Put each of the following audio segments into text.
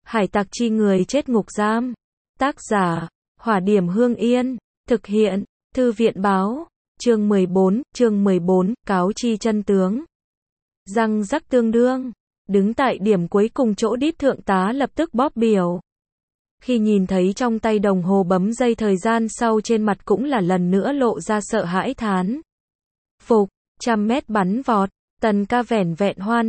Hải tặc chi người chết ngục giam. Tác giả, Hỏa Điểm Hương Yên. Thực hiện, Thư viện báo. Chương 14, cáo chi chân tướng. Răng rắc tương đương. Đứng tại điểm cuối cùng chỗ đít thượng tá lập tức bóp biểu. Khi nhìn thấy trong tay đồng hồ bấm giây thời gian sau trên mặt cũng là lần nữa lộ ra sợ hãi thán. Phục, 100 mét bắn vọt, Tần Ca vẻn vẹn hoa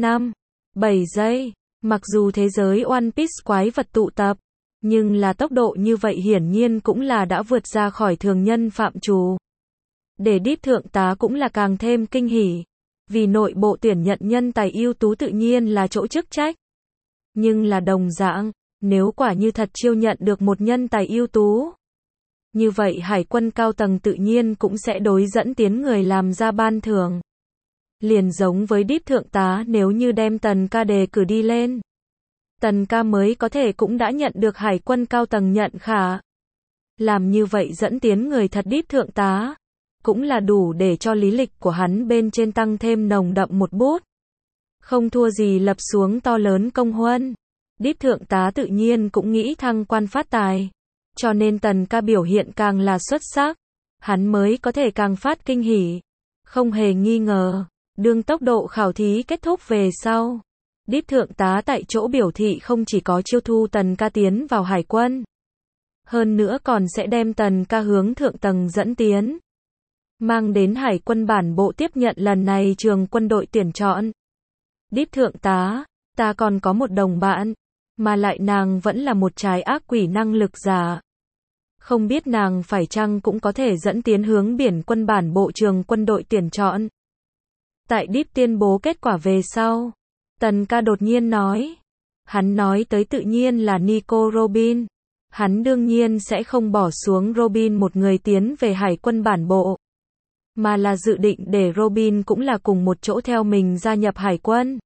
7 giây. Mặc dù thế giới One Piece quái vật tụ tập, nhưng là tốc độ như vậy hiển nhiên cũng là đã vượt ra khỏi thường nhân phạm trù. Để đít thượng tá cũng là càng thêm kinh hỉ, vì nội bộ tuyển nhận nhân tài ưu tú tự nhiên là chỗ chức trách. Nhưng là đồng dạng, nếu quả như thật chiêu nhận được một nhân tài ưu tú, như vậy hải quân cao tầng tự nhiên cũng sẽ đối dẫn tiến người làm ra ban thưởng. Liền giống với đít thượng tá nếu như đem Tần Ca đề cử đi lên, Tần Ca mới có thể cũng đã nhận được hải quân cao tầng nhận khả. Làm như vậy dẫn tiến người thật đít thượng tá, cũng là đủ để cho lý lịch của hắn bên trên tăng thêm nồng đậm một bút. Không thua gì lập xuống to lớn công huân. Đít thượng tá tự nhiên cũng nghĩ thăng quan phát tài, cho nên Tần Ca biểu hiện càng là xuất sắc, hắn mới có thể càng phát kinh hỉ. Không hề nghi ngờ, đương tốc độ khảo thí kết thúc về sau, đít thượng tá tại chỗ biểu thị không chỉ có chiêu thu Tần Ca tiến vào hải quân, hơn nữa còn sẽ đem Tần Ca hướng thượng tầng dẫn tiến, mang đến hải quân bản bộ tiếp nhận lần này trường quân đội tuyển chọn. Đít thượng tá, ta còn có một đồng bạn, mà lại nàng vẫn là một trái ác quỷ năng lực giả. Không biết nàng phải chăng cũng có thể dẫn tiến hướng biển quân bản bộ trường quân đội tuyển chọn. Tại Đít tuyên bố kết quả về sau, Tần Ca đột nhiên nói. Hắn nói tới tự nhiên là Nico Robin. Hắn đương nhiên sẽ không bỏ xuống Robin một người tiến về hải quân bản bộ, mà là dự định để Robin cũng là cùng một chỗ theo mình gia nhập hải quân.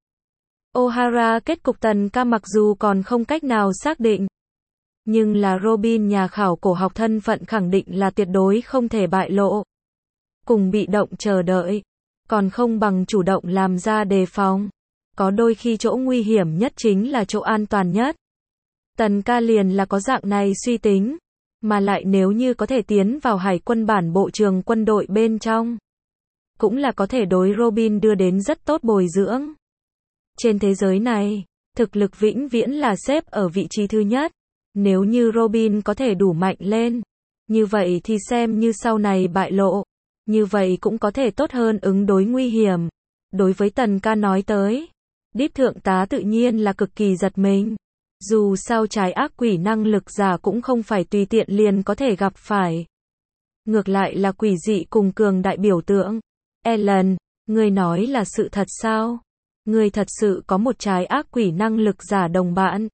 O'Hara kết cục Tần Ca mặc dù còn không cách nào xác định, nhưng là Robin nhà khảo cổ học thân phận khẳng định là tuyệt đối không thể bại lộ. Cùng bị động chờ đợi, còn không bằng chủ động làm ra đề phòng. Có đôi khi chỗ nguy hiểm nhất chính là chỗ an toàn nhất. Tần Ca liền là có dạng này suy tính, mà lại nếu như có thể tiến vào hải quân bản bộ trường quân đội bên trong, cũng là có thể đối Robin đưa đến rất tốt bồi dưỡng. Trên thế giới này, thực lực vĩnh viễn là xếp ở vị trí thứ nhất. Nếu như Robin có thể đủ mạnh lên, như vậy thì xem như sau này bại lộ, như vậy cũng có thể tốt hơn ứng đối nguy hiểm. Đối với Tần Ca nói tới, đít thượng tá tự nhiên là cực kỳ giật mình. Dù sao trái ác quỷ năng lực giả cũng không phải tùy tiện liền có thể gặp phải. Ngược lại là quỷ dị cùng cường đại biểu tượng. Ellen, ngươi nói là sự thật sao? Ngươi thật sự có một trái ác quỷ năng lực giả đồng bạn?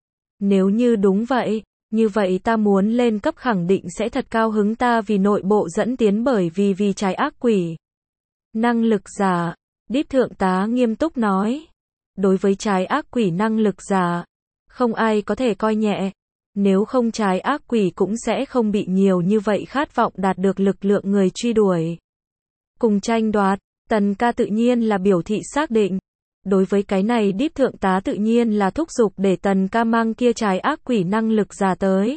Nếu như đúng vậy, như vậy ta muốn lên cấp khẳng định sẽ thật cao hứng ta vì nội bộ dẫn tiến bởi vì trái ác quỷ năng lực giả. Đít thượng tá nghiêm túc nói. Đối với trái ác quỷ năng lực giả, không ai có thể coi nhẹ. Nếu không trái ác quỷ cũng sẽ không bị nhiều như vậy khát vọng đạt được lực lượng người truy đuổi. Cùng tranh đoạt, Tần Ca tự nhiên là biểu thị xác định. Đối với cái này đít thượng tá tự nhiên là thúc giục để Tần Ca mang kia trái ác quỷ năng lực giả tới.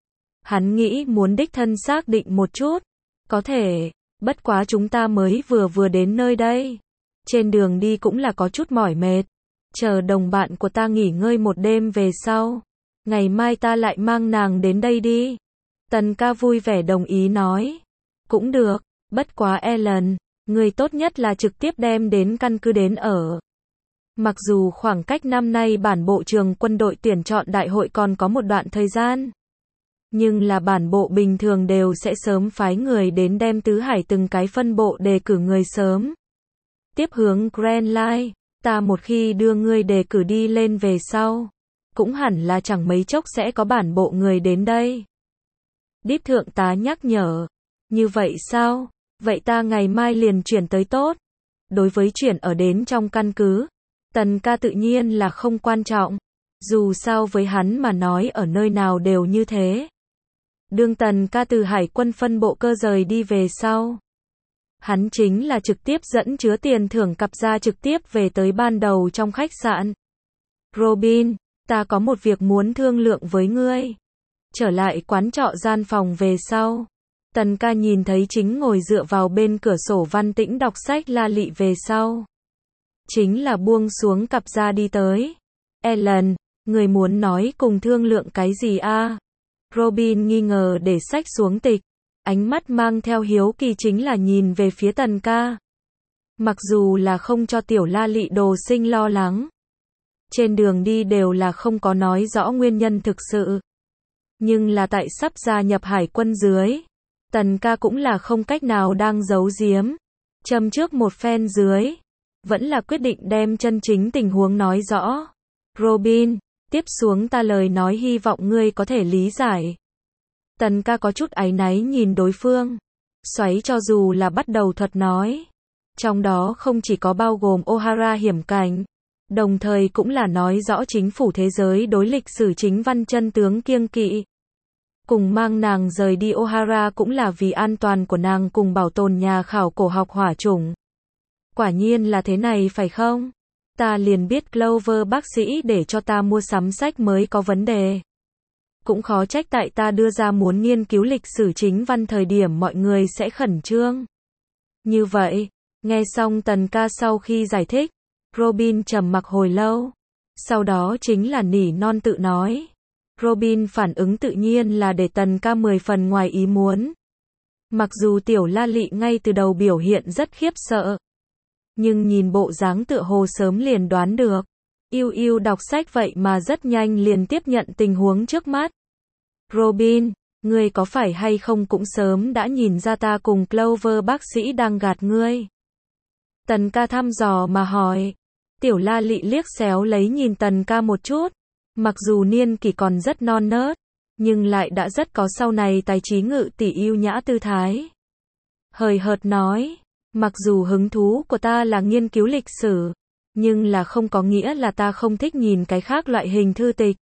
Hắn nghĩ muốn đích thân xác định một chút. Có thể, bất quá chúng ta mới vừa đến nơi đây. Trên đường đi cũng là có chút mỏi mệt. Chờ đồng bạn của ta nghỉ ngơi một đêm về sau. Ngày mai ta lại mang nàng đến đây đi. Tần Ca vui vẻ đồng ý nói. Cũng được, bất quá Ellen, người tốt nhất là trực tiếp đem đến căn cứ đến ở. Mặc dù khoảng cách năm nay bản bộ trường quân đội tuyển chọn đại hội còn có một đoạn thời gian, nhưng là bản bộ bình thường đều sẽ sớm phái người đến đem tứ hải từng cái phân bộ đề cử người sớm. Tiếp hướng Grand Line, ta một khi đưa ngươi đề cử đi lên về sau, cũng hẳn là chẳng mấy chốc sẽ có bản bộ người đến đây. Đít thượng tá nhắc nhở. Như vậy sao? Vậy ta ngày mai liền chuyển tới tốt. Đối với chuyển ở đến trong căn cứ, Tần Ca tự nhiên là không quan trọng. Dù sao với hắn mà nói ở nơi nào đều như thế. Đương Tần Ca từ hải quân phân bộ cơ rời đi về sau, hắn chính là trực tiếp dẫn chứa tiền thưởng cặp ra trực tiếp về tới ban đầu trong khách sạn. Robin, Ta có một việc muốn thương lượng với ngươi. Trở lại quán trọ gian phòng về sau. Tần ca nhìn thấy chính ngồi dựa vào bên cửa sổ Văn Tĩnh đọc sách La Lị về sau. Chính là buông xuống cặp ra đi tới. Ellen, người muốn nói cùng thương lượng cái gì a? Robin nghi ngờ để sách xuống tịch. Ánh mắt mang theo hiếu kỳ chính là nhìn về phía Tần ca. Mặc dù là không cho tiểu La Lị đồ sinh lo lắng. Trên đường đi đều là không có nói rõ nguyên nhân thực sự. Nhưng là tại sắp gia nhập hải quân dưới. Tần ca cũng là không cách nào đang giấu giếm. Châm trước một phen dưới. Vẫn là quyết định đem chân chính tình huống nói rõ. Robin, tiếp xuống ta lời nói hy vọng ngươi có thể lý giải. Tần ca có chút áy náy nhìn đối phương. Xoáy cho dù là bắt đầu thuật nói. Trong đó không chỉ có bao gồm O'Hara hiểm cảnh. Đồng thời cũng là nói rõ chính phủ thế giới đối lịch sử chính văn chân tướng kiêng kỵ. Cùng mang nàng rời đi O'Hara cũng là vì an toàn của nàng cùng bảo tồn nhà khảo cổ học hỏa chủng. Quả nhiên là thế này phải không? Ta liền biết Clover bác sĩ để cho ta mua sắm sách mới có vấn đề. Cũng khó trách tại ta đưa ra muốn nghiên cứu lịch sử chính văn thời điểm mọi người sẽ khẩn trương. Như vậy, nghe xong Tần ca sau khi giải thích, Robin trầm mặc hồi lâu. Sau đó chính là nỉ non tự nói. Robin phản ứng tự nhiên là để Tần ca 10 phần ngoài ý muốn. Mặc dù tiểu La Lị ngay từ đầu biểu hiện rất khiếp sợ. Nhưng nhìn bộ dáng tựa hồ sớm liền đoán được. Yêu yêu đọc sách vậy mà rất nhanh liền tiếp nhận tình huống trước mắt. Robin, ngươi có phải hay không cũng sớm đã nhìn ra ta cùng Clover bác sĩ đang gạt ngươi? Tần ca thăm dò mà hỏi. Tiểu La Lị liếc xéo lấy nhìn Tần ca một chút. Mặc dù niên kỷ còn rất non nớt, nhưng lại đã rất có sau này tài trí ngự tỷ yêu nhã tư thái. Hời hợt nói, mặc dù hứng thú của ta là nghiên cứu lịch sử, nhưng là không có nghĩa là ta không thích nhìn cái khác loại hình thư tịch.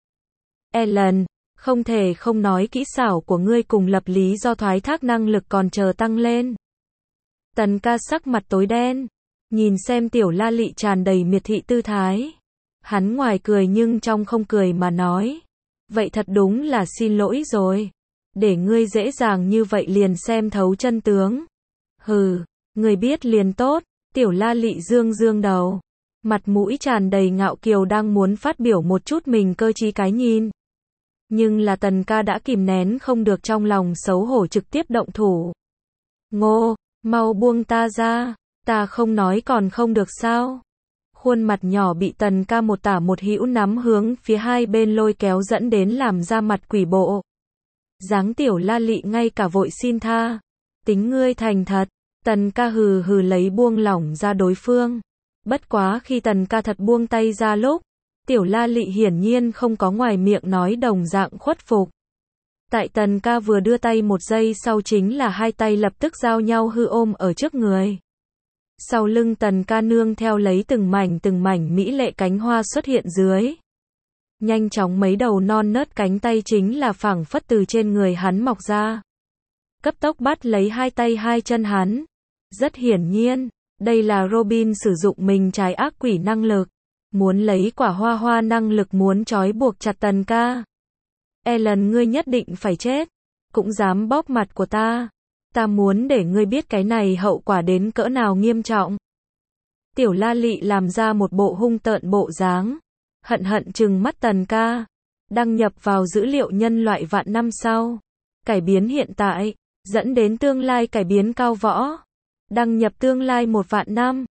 Ellen, không thể không nói kỹ xảo của ngươi cùng lập lý do thoái thác năng lực còn chờ tăng lên. Tần ca sắc mặt tối đen, nhìn xem tiểu La Lị tràn đầy miệt thị tư thái. Hắn ngoài cười nhưng trong không cười mà nói. Vậy thật đúng là xin lỗi rồi. Để ngươi dễ dàng như vậy liền xem thấu chân tướng. Hừ, ngươi biết liền tốt. Tiểu La Lị dương dương đầu. Mặt mũi tràn đầy ngạo kiều đang muốn phát biểu một chút mình cơ trí cái nhìn. Nhưng là Tần ca đã kìm nén không được trong lòng xấu hổ trực tiếp động thủ. Ngô, mau buông ta ra. Ta không nói còn không được sao? Khuôn mặt nhỏ bị Tần ca một tả một hữu nắm hướng phía hai bên lôi kéo dẫn đến làm ra mặt quỷ bộ. Dáng tiểu La Lị ngay cả vội xin tha. Tính ngươi thành thật. Tần ca hừ hừ lấy buông lỏng ra đối phương. Bất quá khi Tần ca thật buông tay ra lúc, tiểu La Lị hiển nhiên không có ngoài miệng nói đồng dạng khuất phục. Tại Tần ca vừa đưa tay một giây sau chính là hai tay lập tức giao nhau hư ôm ở trước người. Sau lưng Tần ca nương theo lấy từng mảnh mỹ lệ cánh hoa xuất hiện dưới. Nhanh chóng mấy đầu non nớt cánh tay chính là phảng phất từ trên người hắn mọc ra. Cấp tốc bắt lấy hai tay hai chân hắn. Rất hiển nhiên, đây là Robin sử dụng mình trái ác quỷ năng lực. Muốn lấy quả hoa hoa năng lực muốn trói buộc chặt Tần ca. Ellen ngươi nhất định phải chết. Cũng dám bóp mặt của ta. Ta muốn để ngươi biết cái này hậu quả đến cỡ nào nghiêm trọng. Tiểu La Lị làm ra một bộ hung tợn bộ dáng. Hận hận trừng mắt Tần ca. Đăng nhập vào dữ liệu nhân loại vạn năm sau. Cải biến hiện tại. Dẫn đến tương lai cải biến cao võ. Đăng nhập tương lai 1 vạn năm.